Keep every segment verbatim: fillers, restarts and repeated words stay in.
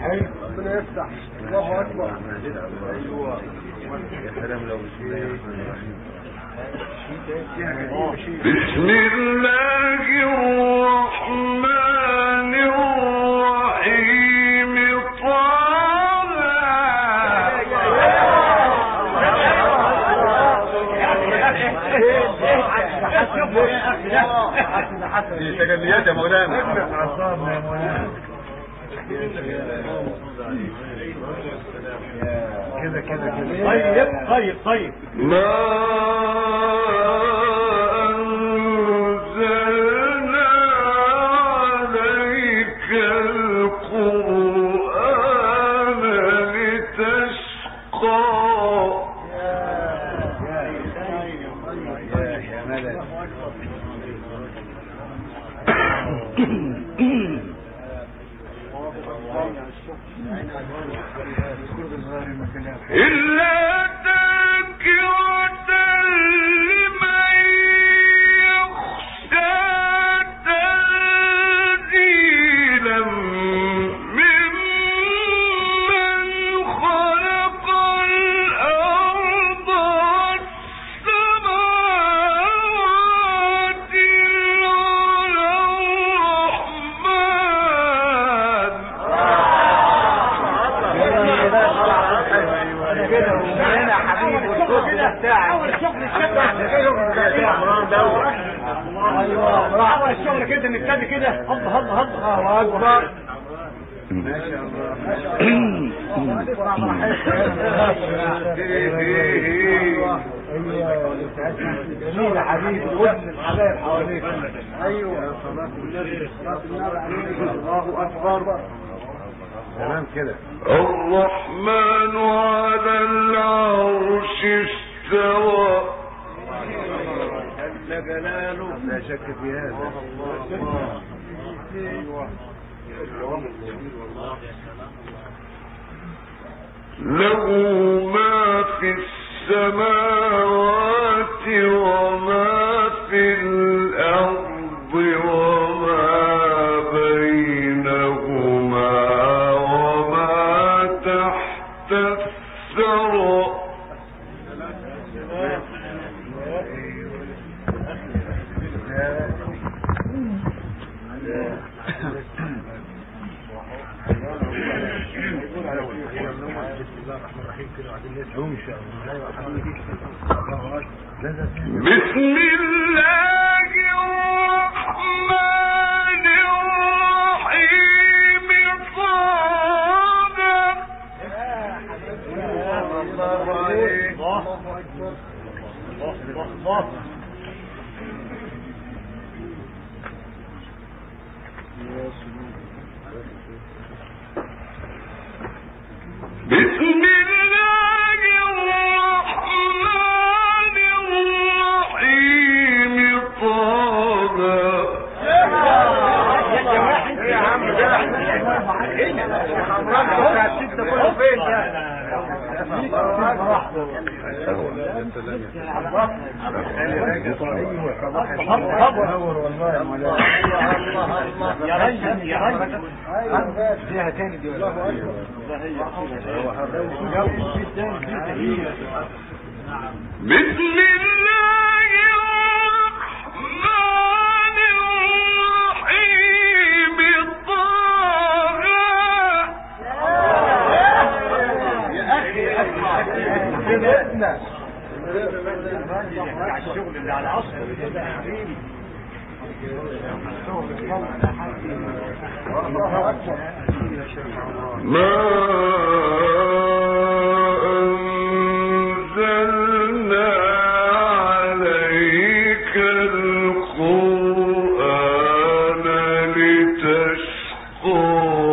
ربنا يفتح. الله اكبر. ايوه يا سلام لو بسم الله الرحمن الرحيم. بسم الله الرحمن الرحيم. دي تجليات يا مولانا. كده كده كده. طيب طيب طيب. ما أنزلنا عليك القرآن لتشقى. إلا تذكرة لمن يخشى تنزيلا ممن خلق الأرض والسماوات اول الشغل كده نبتدي كده. هض هض هض. الله اكبر. ما شاء الله ما شاء الله. جميل يا حبيبي. ودن الحبايب حواليك. ايوه صلاه النبي صلاه النبي عليه. الله اكبر. تمام كده. الرحمن على العرش استوى. جل جلاله لا شك في هذا. له ما في السماوات وما في الأرض وما بينهما وما تحت الثرى. بسم الله الرحمن الرحيم. بسم الله الرحمن الرحيم. طه. يا عم ده الستة كله فين ده؟ يا رجل يا رجل. فيها تاني دي. الله اكبر. بسم الله الرحمن الرحيم. طه. يا اخي سيدنا الشغل اللي على اصله ده يا حبيبي. ما أنزلنا عليك القرآن لتشقى.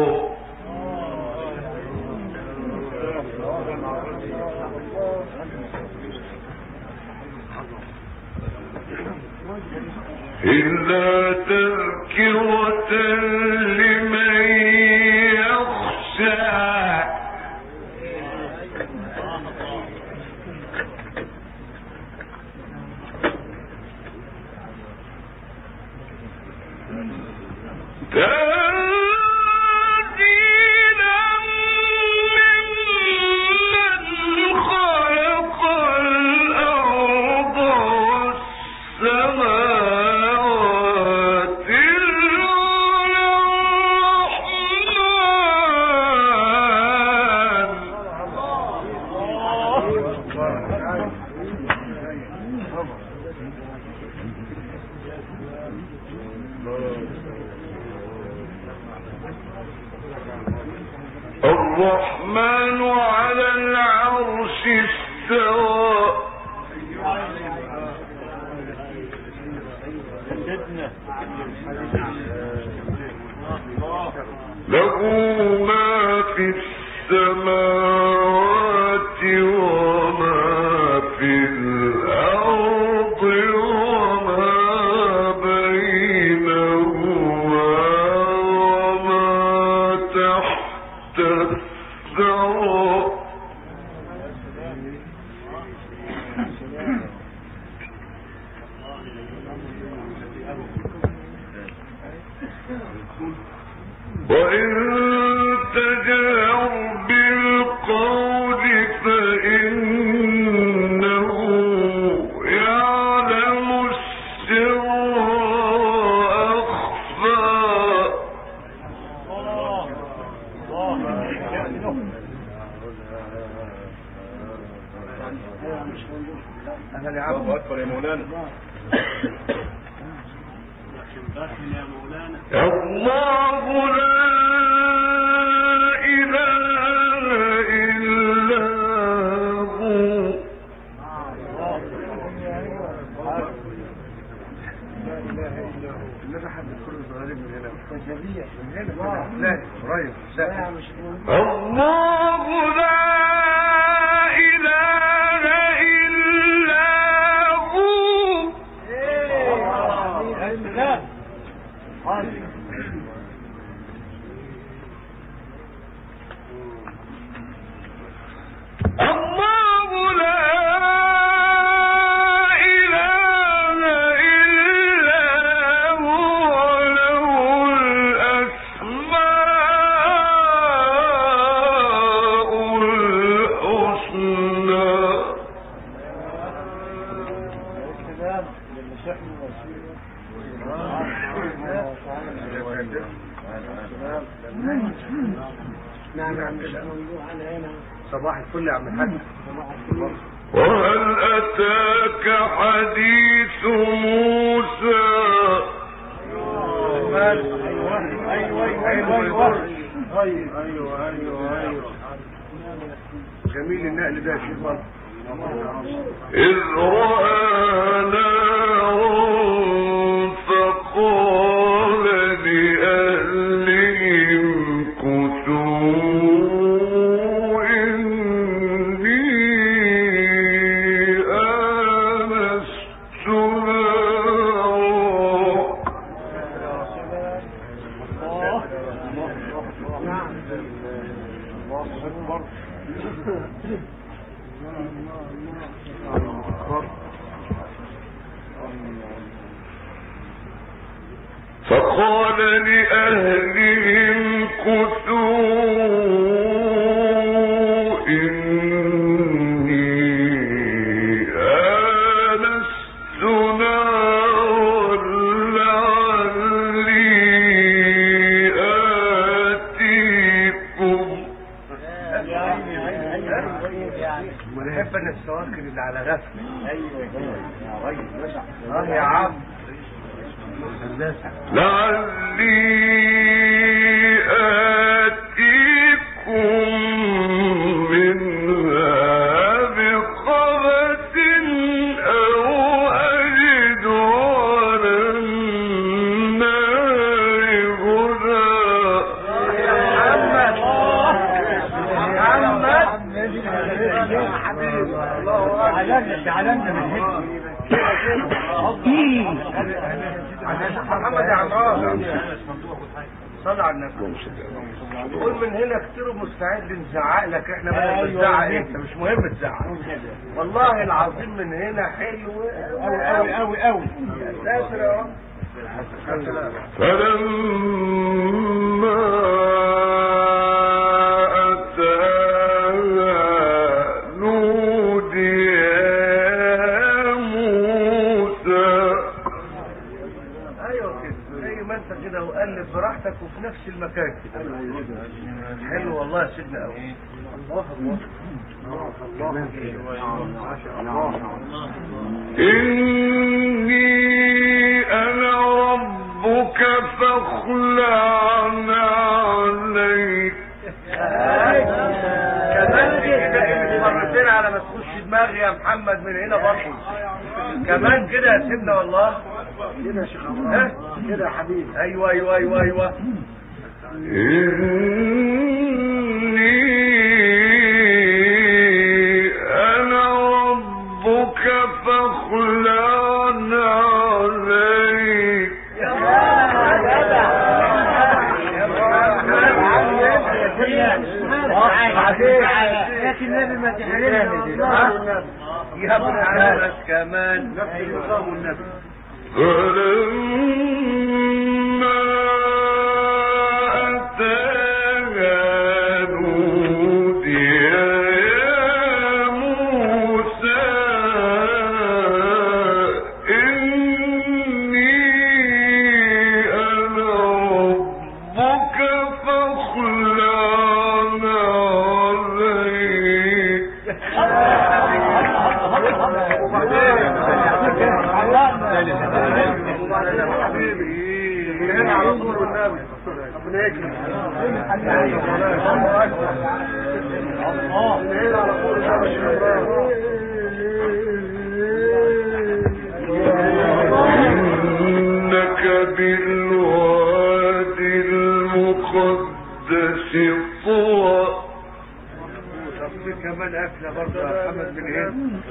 إلا تذكرة لمن يخشى. تنزيلا الرحمن على العرش استوى له ما في السماوات وما في الأرض وما بينهما وما تحت الثرى وإن تجهر بالقول فإنه يعلم السر وأخفى الله أكبر يا مولانا. الله لا إله إلا هو النبي حد كل صغيرين من هنا تجريح من هنا لا قريب لا الله لا إله إلا هو لا الله لا إله إلا هو له الأسماء الحسنى نعم نعم صباح الفل يا عم الحاج. وهل أتاك حديث موسى ايوه ايوه ايوه ايوه ايوه ايوه جميل النقل ده يا شيخ برضه. إذ رأى نارا فقال لأهلهم كثوا إني آنست فقال لأهلهم كثوا إني آنست نارا لعلي آتيكم. ونحب ان السواكر اللي على غفل. ايوه اه يا عم لعلي آتيكم منها بقبس أو أجد على النار هدى. يا محمد يا حبيبي تعلمنا تعلمنا من هنا محمد يا عمار صلى على النبي. قول من هنا كتير مستعد نزعق لك احنا بدنا نزعق انت مش مهم تزعق والله العظيم. من هنا حلو قوي قوي قوي قوي يا ساتر يا رب. فلما أتاها نودي يا موسى. ايوه كده زي ما انت كده وقلب براحتك وفي نفس المكان كده. حلو والله يا سيدنا قوي. الله الله إني أنا ربك فاخلع عليك. دماغي يا محمد من هنا برضه كمان كده يا سيدنا والله كده يا شيخ ها كده يا حبيبي. ايوه ايوه ايوه ايوه أنا ربك فاخلعن عليك. لكن النبي ما تحرمش يا ابن عمك كمان نفس النظام والنبي. فلما أتاها نودي يا موسى إني أنا ربك فاخلعن هنا على طول والنبي ربنا يكرمك. الله هنا على طول إنك بالوادي المقدس طوى. كمان أكلة برضه يا محمد من هنا.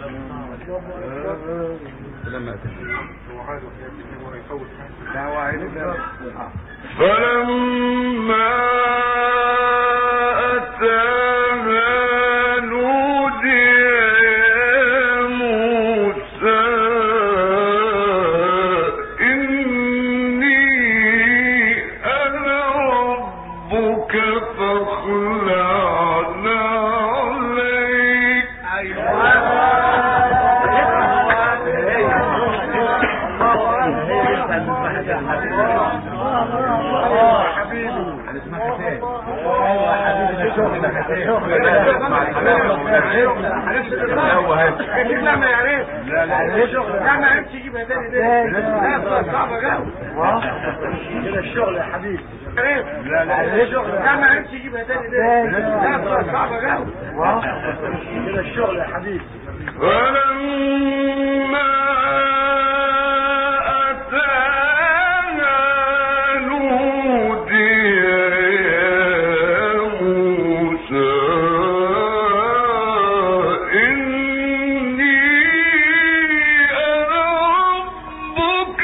فلما أتاها نودي يا موسى إني أنا ربك فاخلعن عليك. لا ما يعرفش لا لا لا ما عرفش يجيبها تاني دي. لا صعبة قوي كده الشغل يا حبيبي. لا لا لا ما عرفش يجيبها تاني دي. لا صعبة قوي كده الشغل يا حبيبي. فلما أتاها نودي يا موسى إني أنا ربك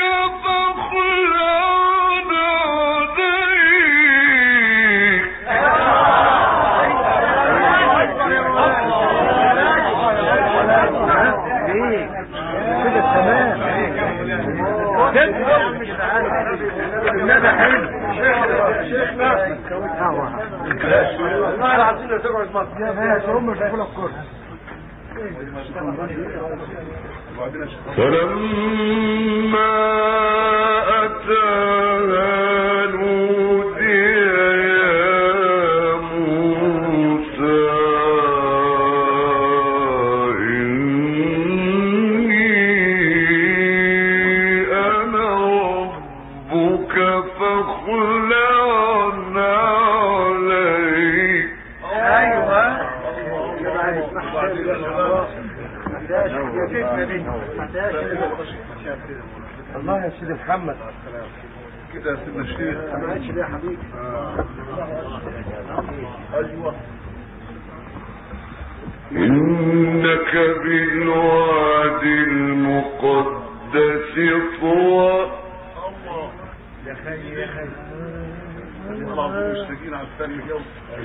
فاخلعن عليك. كده تمام. النبي حلو شيخنا والله العظيم لا تقعد مصر يا باشا هم مش هيقولوا الكرسي. فلما أتاها نودي يا موسى إني أنا ربك فاخلعن عليك. ايوه الله يا سيدي محمد كده يا سيدنا الشيخ. ما عادش ليه يا حبيبي. ايوه إنك بالوادي المقدس طوى. يا خي يا خي مشتاقين على الثاني اليوم.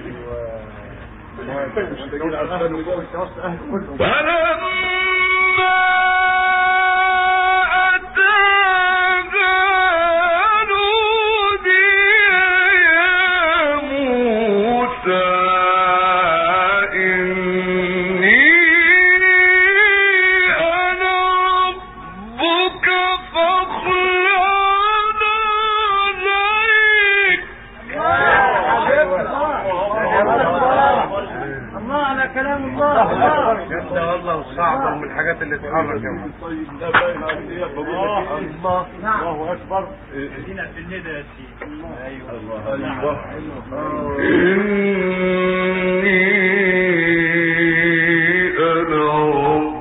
ايوه مشتاقين على الثاني اليوم. فلما أتاها نودي يا موسى إني أنا ربك فاخلعن عليك. الله على كلام الله. انت والله صعبة من الحاجات اللي تحرك يا محمد. ده باين عليه الله الله الله اكبر. ادينا في الندى يا سيدي. ايوه إني أنا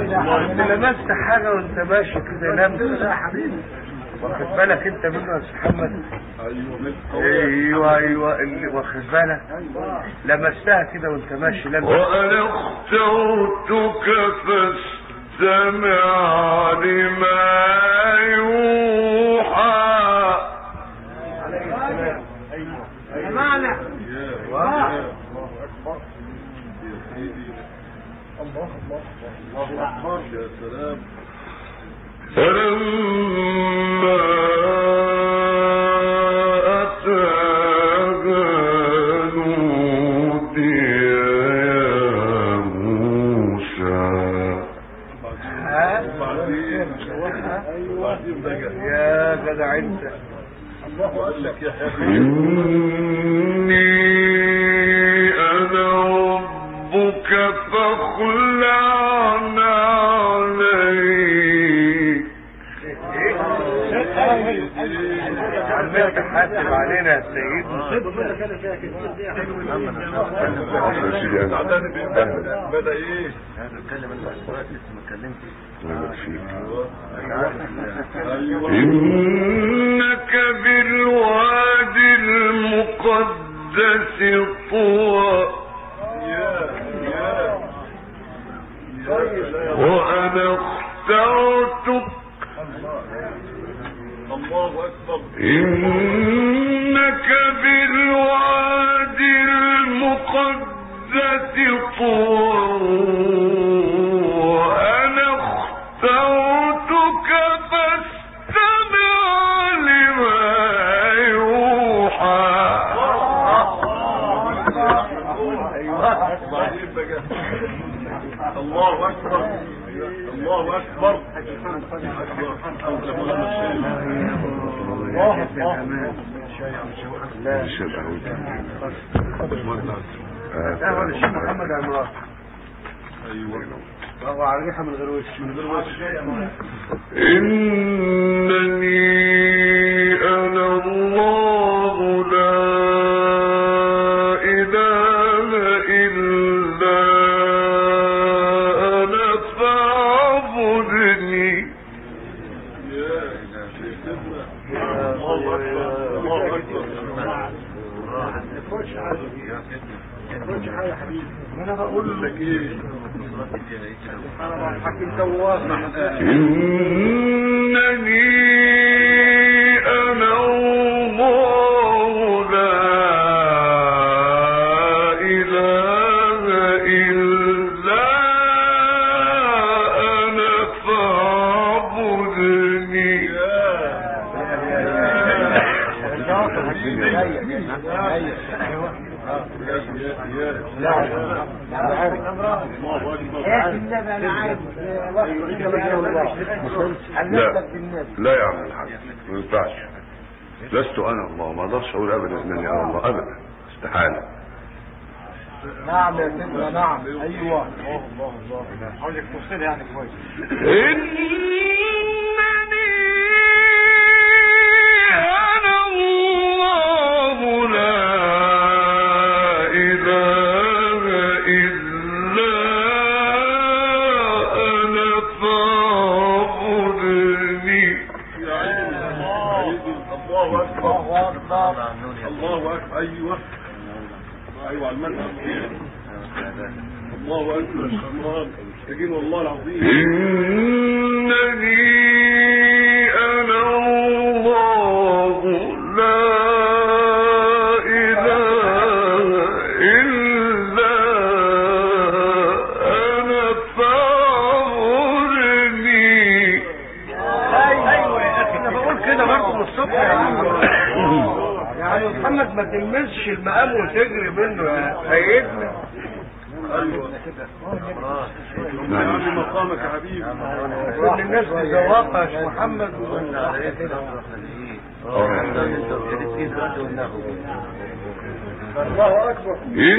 انت لمست حاجه وانت ماشي كده لمس يا حبيبي واخد بالك انت منه يا استاذ محمد؟ ايوه ايوه اللي واخد بالك لمستها كده وانت ماشي لمس. وانا اخترتك فاستمع لما يوحى. معنى الله الله الله اكبر يا سلام. فلما أتاها نودي يا موسى. يا جدع انت إني أنا ربك فاخلع عليك. عمال تحاسب علينا يا سيدنا. بدأ ايه؟ هذا اتكلم انت دلوقتي لسه ما اتكلمتش. إنك بالوادي المقدس طوى وأنا اخترتك. الله أكبر. إنك بالوادي المقدس طوى وأنا اخترتك فاستمع لما يوحى. الله أكبر. الله أكبر. لا الشيخ محمد عمران. ايوه وهو على الريحه من غير وش من غير وش. إنني أنا الله لا إله إلا أنا فاعبدني. الله أكبر. الله أكبر. كل حاجه يا حبيبي انا بقول لك ايه؟ انا حكيم تواب. إنني أنا الله لا إله إلا أنا فاعبدني. لا لا يا عم الحاج ما ينفعش. لست انا الله، ما اقدرش اقول ابدا انني انا الله ابدا، استحاله. نعم يا سيدنا نعم. ايوه الله الله الله عاوزك تفصل يعني كويس. إنني أنا الله لا إله إلا أنا فاعبدني. الله أكبر. الله أكبر. أيوه أيوه على المنهج. الله أكبر. الله محتاجين والله العظيم. إنني أنا الله لا إله إلا أنا فاعبدني. ايوه انا بقول كده برضه من الصبح يعني محمد ما تلمسش المقام وتجري منه يا سيدنا. أيوه نعم مقامك يا حبيبي. كل الناس بذواقها يا شيخ محمد. الله اكبر.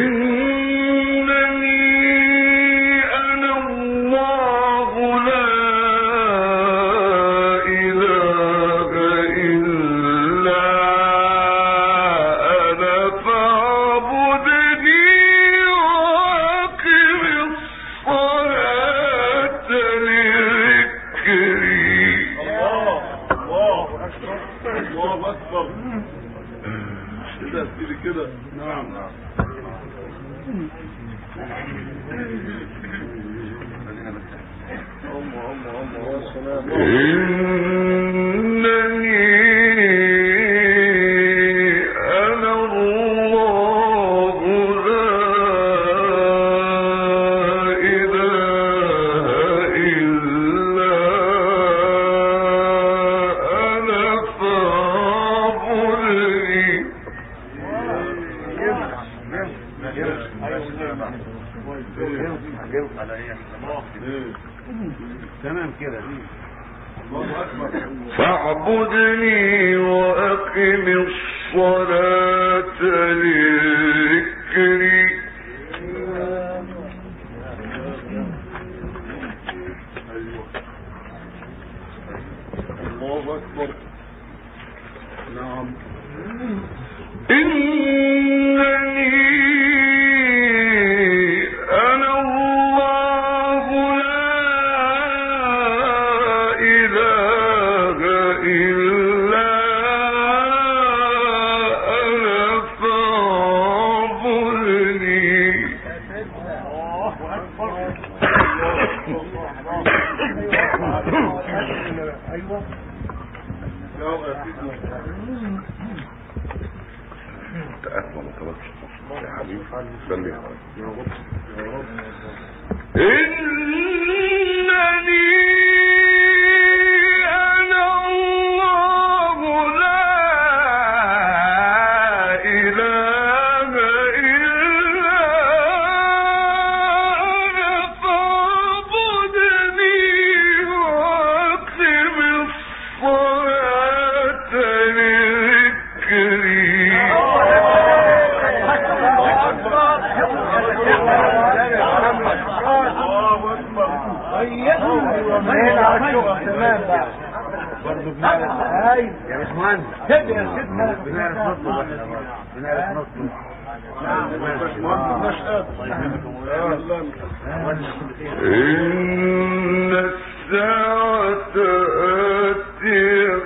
إنني أنا الله لا إله إلا أنا فاعبدني وأقم الصلاة كده يا سيدي كده. نعم نعم. الله الله الله يا سلام. إنني أنا الله لا إله إلا أنا فاعبدني. تمام كده. فاعبدني وأقم الصلاة لذكري. الله أكبر. نعم. إنني أنا الله لا إله إلا أنا فاعبدني. الله أكبر. أيوة. تأثم وتوكل يا حبيبي صلي يا رب. إنني أنا الله لا إله إلا أنا فاعبدني وأقم الصلاة لذكري. تمام بقى برضه بنعرف ايوه يا باشمهندس كده يا سيدنا بنعرف نطلب احنا بنعرف نطلب. إن الساعة آتية.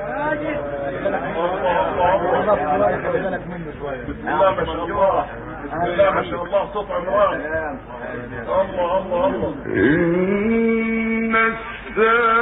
بسم الله ما شاء الله. بسم الله ما شاء الله. صوت عمران. الله الله الله. إن الساعة